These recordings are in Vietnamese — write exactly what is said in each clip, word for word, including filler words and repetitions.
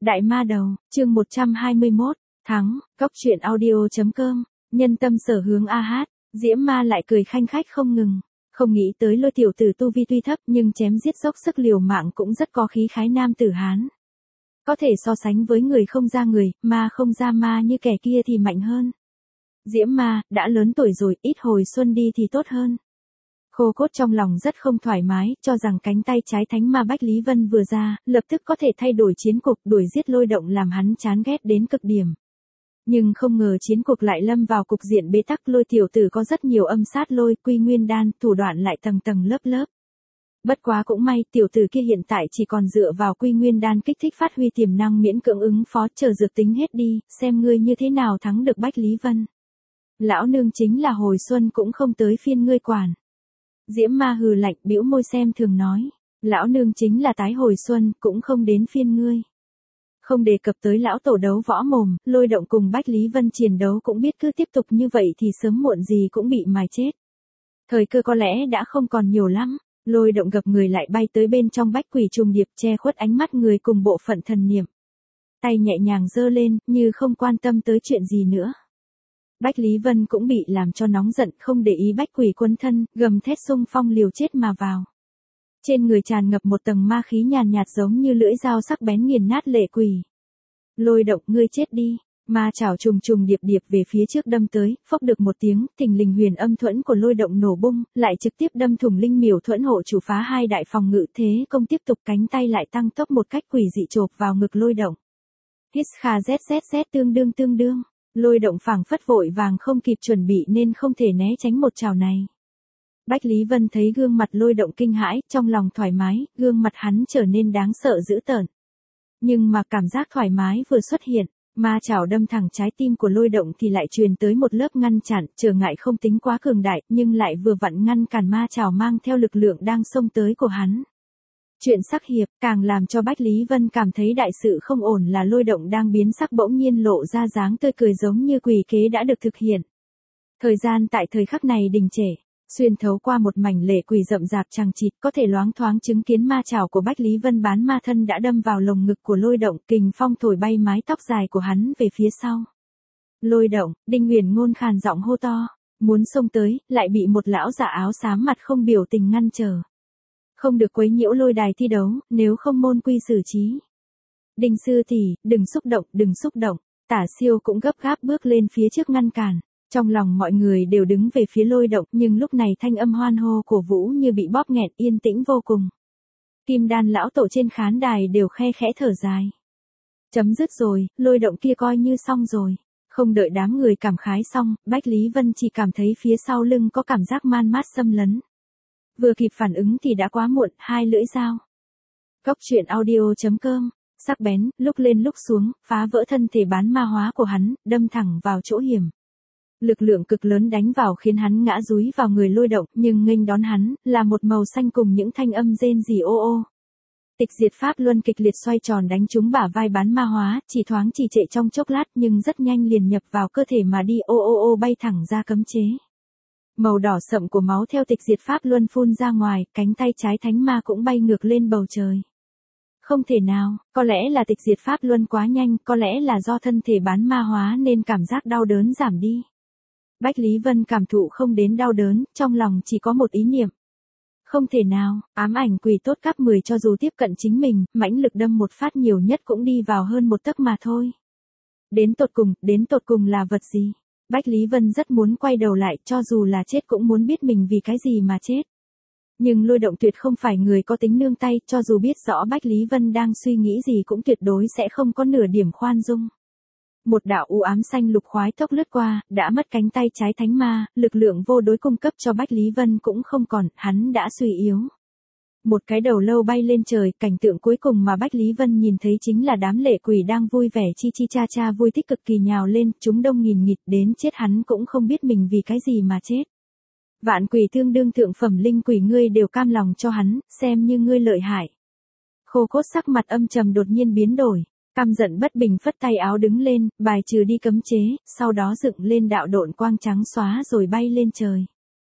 Đại ma đầu, chương một trăm hai mươi mốt, thắng, cốc truyện audio chấm com, nhân tâm sở hướng a hát, Diễm Ma lại cười khanh khách không ngừng, không nghĩ tới Lôi tiểu tử tu vi tuy thấp nhưng chém giết dốc sức liều mạng cũng rất có khí khái nam tử Hán. Có thể so sánh với người không ra người, ma không ra ma như kẻ kia thì mạnh hơn. Diễm Ma, đã lớn tuổi rồi, ít hồi xuân đi thì tốt hơn. Khô Cốt trong lòng rất không thoải mái, cho rằng cánh tay trái thánh ma Bách Lý Vân vừa ra, lập tức có thể thay đổi chiến cục, đuổi giết Lôi Động làm hắn chán ghét đến cực điểm. Nhưng không ngờ chiến cục lại lâm vào cục diện bế tắc. Lôi tiểu tử có rất nhiều âm sát lôi, quy nguyên đan, thủ đoạn lại tầng tầng lớp lớp. Bất quá cũng may, tiểu tử kia hiện tại chỉ còn dựa vào quy nguyên đan kích thích phát huy tiềm năng miễn cưỡng ứng phó, chờ dược tính hết đi, xem ngươi như thế nào thắng được Bách Lý Vân. Lão nương chính là hồi xuân cũng không tới phiên ngươi quản. Diễm Ma hừ lạnh, bĩu môi xem thường nói, lão nương chính là tái hồi xuân, cũng không đến phiên ngươi. Không đề cập tới lão tổ đấu võ mồm, Lôi Động cùng Bách Lý Vân chiến đấu cũng biết cứ tiếp tục như vậy thì sớm muộn gì cũng bị mài chết. Thời cơ có lẽ đã không còn nhiều lắm, Lôi Động gập người lại bay tới bên trong bách quỷ trùng điệp che khuất ánh mắt người cùng bộ phận thần niệm. Tay nhẹ nhàng giơ lên, như không quan tâm tới chuyện gì nữa. Bách Lý Vân cũng bị làm cho nóng giận, không để ý bách quỷ quấn thân, gầm thét xung phong liều chết mà vào. Trên người tràn ngập một tầng ma khí nhàn nhạt giống như lưỡi dao sắc bén nghiền nát lệ quỷ. Lôi Động, ngươi chết đi. Ma chảo trùng trùng điệp điệp về phía trước đâm tới, phốc được một tiếng, thình lình huyền âm thuẫn của Lôi Động nổ bung, lại trực tiếp đâm thủng linh miểu thuẫn hộ chủ phá hai đại phòng ngự, thế công tiếp tục, cánh tay lại tăng tốc một cách quỷ dị chộp vào ngực Lôi Động. Hít kha zzz tương đương tương đương. Lôi Động phảng phất vội vàng không kịp chuẩn bị nên không thể né tránh một chảo này. Bách Lý Vân thấy gương mặt Lôi Động kinh hãi, trong lòng thoải mái, gương mặt hắn trở nên đáng sợ dữ tợn. Nhưng mà cảm giác thoải mái vừa xuất hiện, ma chảo đâm thẳng trái tim của Lôi Động thì lại truyền tới một lớp ngăn chặn, trở ngại không tính quá cường đại, nhưng lại vừa vặn ngăn cản ma chảo mang theo lực lượng đang xông tới của hắn. Chuyện sắc hiệp, càng làm cho Bách Lý Vân cảm thấy đại sự không ổn là Lôi Động đang biến sắc bỗng nhiên lộ ra dáng tươi cười giống như quỷ kế đã được thực hiện. Thời gian tại thời khắc này đình trệ, xuyên thấu qua một mảnh lệ quỷ rậm rạp chằng chịt có thể loáng thoáng chứng kiến ma chảo của Bách Lý Vân bán ma thân đã đâm vào lồng ngực của Lôi Động, kình phong thổi bay mái tóc dài của hắn về phía sau. Lôi Động, Đinh Huyền Ngôn khàn giọng hô to, muốn xông tới, lại bị một lão giả áo xám mặt không biểu tình ngăn trở. Không được quấy nhiễu lôi đài thi đấu, nếu không môn quy xử trí. Đinh sư tỷ, đừng xúc động, đừng xúc động. Tả Siêu cũng gấp gáp bước lên phía trước ngăn cản. Trong lòng mọi người đều đứng về phía Lôi Động, nhưng lúc này thanh âm hoan hô của Vũ như bị bóp nghẹn, yên tĩnh vô cùng. Kim Đan lão tổ trên khán đài đều khe khẽ thở dài. Chấm dứt rồi, Lôi Động kia coi như xong rồi. Không đợi đám người cảm khái xong, Bách Lý Vân chỉ cảm thấy phía sau lưng có cảm giác man mát xâm lấn. Vừa kịp phản ứng thì đã quá muộn, hai lưỡi dao. Cốc truyện audio chấm com, sắc bén, lúc lên lúc xuống, phá vỡ thân thể bán ma hóa của hắn, đâm thẳng vào chỗ hiểm. Lực lượng cực lớn đánh vào khiến hắn ngã dúi vào người Lôi Động, nhưng nghênh đón hắn, là một màu xanh cùng những thanh âm rên rỉ ô ô. Tịch diệt pháp luân kịch liệt xoay tròn đánh trúng bả vai bán ma hóa, chỉ thoáng trì trệ trong chốc lát nhưng rất nhanh liền nhập vào cơ thể mà đi ô ô ô bay thẳng ra cấm chế. Màu đỏ sậm của máu theo tịch diệt pháp luân phun ra ngoài, cánh tay trái thánh ma cũng bay ngược lên bầu trời. Không thể nào, có lẽ là tịch diệt pháp luân quá nhanh, có lẽ là do thân thể bán ma hóa nên cảm giác đau đớn giảm đi. Bách Lý Vân cảm thụ không đến đau đớn, trong lòng chỉ có một ý niệm. Không thể nào, ám ảnh quỷ tốt cấp mười cho dù tiếp cận chính mình, mãnh lực đâm một phát nhiều nhất cũng đi vào hơn một tấc mà thôi. Đến tột cùng, đến tột cùng là vật gì? Bách Lý Vân rất muốn quay đầu lại, cho dù là chết cũng muốn biết mình vì cái gì mà chết. Nhưng Lôi Động tuyệt không phải người có tính nương tay, cho dù biết rõ Bách Lý Vân đang suy nghĩ gì cũng tuyệt đối sẽ không có nửa điểm khoan dung. Một đạo u ám xanh lục khoái tốc lướt qua, đã mất cánh tay trái thánh ma, lực lượng vô đối cung cấp cho Bách Lý Vân cũng không còn, hắn đã suy yếu. Một cái đầu lâu bay lên trời, cảnh tượng cuối cùng mà Bách Lý Vân nhìn thấy chính là đám lệ quỷ đang vui vẻ chi chi cha cha vui thích cực kỳ nhào lên, chúng đông nghìn nghịt đến chết hắn cũng không biết mình vì cái gì mà chết. Vạn quỷ tương đương thượng phẩm linh quỷ ngươi đều cam lòng cho hắn, xem như ngươi lợi hại. Khô Cốt sắc mặt âm trầm đột nhiên biến đổi. Căm giận bất bình phất tay áo đứng lên, bài trừ đi cấm chế, sau đó dựng lên đạo độn quang trắng xóa rồi bay lên trời.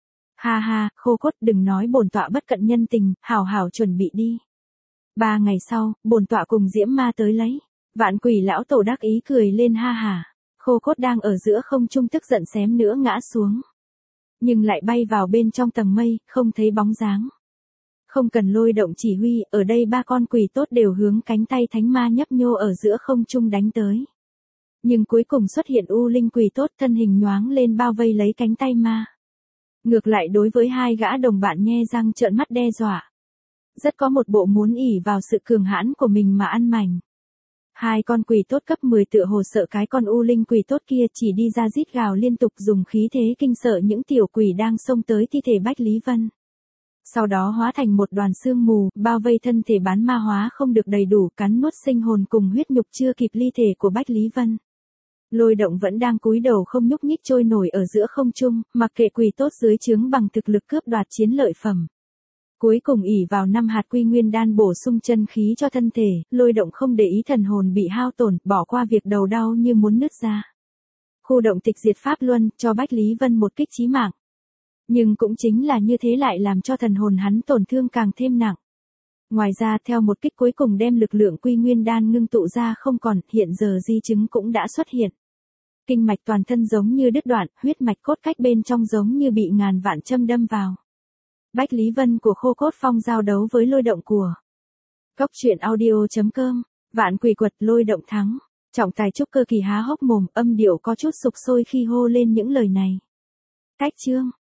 Ha ha, Khô Cốt đừng nói bổn tọa bất cận nhân tình, hảo hảo chuẩn bị đi. Ba ngày sau, bổn tọa cùng Diễm Ma tới lấy. Vạn quỷ lão tổ đắc ý cười lên ha hả. Khô cốt đang ở giữa không trung tức giận xém nữa ngã xuống. Nhưng lại bay vào bên trong tầng mây, không thấy bóng dáng. Không cần lôi động chỉ huy, ở đây ba con quỷ tốt đều hướng cánh tay thánh ma nhấp nhô ở giữa không trung đánh tới. Nhưng cuối cùng xuất hiện U Linh quỷ tốt thân hình nhoáng lên bao vây lấy cánh tay ma. Ngược lại đối với hai gã đồng bạn nhe răng trợn mắt đe dọa. Rất có một bộ muốn ỉ vào sự cường hãn của mình mà ăn mảnh. Hai con quỷ tốt cấp mười tựa hồ sợ cái con U Linh quỷ tốt kia chỉ đi ra rít gào liên tục dùng khí thế kinh sợ những tiểu quỷ đang xông tới thi thể Bách Lý Vân. Sau đó hóa thành một đoàn sương mù, bao vây thân thể bán ma hóa không được đầy đủ, cắn nuốt sinh hồn cùng huyết nhục chưa kịp ly thể của Bách Lý Vân. Lôi động vẫn đang cúi đầu không nhúc nhích trôi nổi ở giữa không trung, mặc kệ quỷ tốt dưới trướng bằng thực lực cướp đoạt chiến lợi phẩm. Cuối cùng ỉ vào năm hạt quy nguyên đan bổ sung chân khí cho thân thể, lôi động không để ý thần hồn bị hao tổn, bỏ qua việc đầu đau như muốn nứt ra. Khu động tịch diệt pháp luân, cho Bách Lý Vân một kích chí mạng. Nhưng cũng chính là như thế lại làm cho thần hồn hắn tổn thương càng thêm nặng. Ngoài ra theo một kích cuối cùng đem lực lượng quy nguyên đan ngưng tụ ra không còn, hiện giờ di chứng cũng đã xuất hiện. Kinh mạch toàn thân giống như đứt đoạn, huyết mạch cốt cách bên trong giống như bị ngàn vạn châm đâm vào. Bách Lý Vân của Khô Cốt Phong giao đấu với lôi động của Cốc truyện audio chấm com, vạn quỷ quật lôi động thắng. Trọng tài trúc cơ kỳ há hốc mồm, âm điệu có chút sục sôi khi hô lên những lời này. Cách chương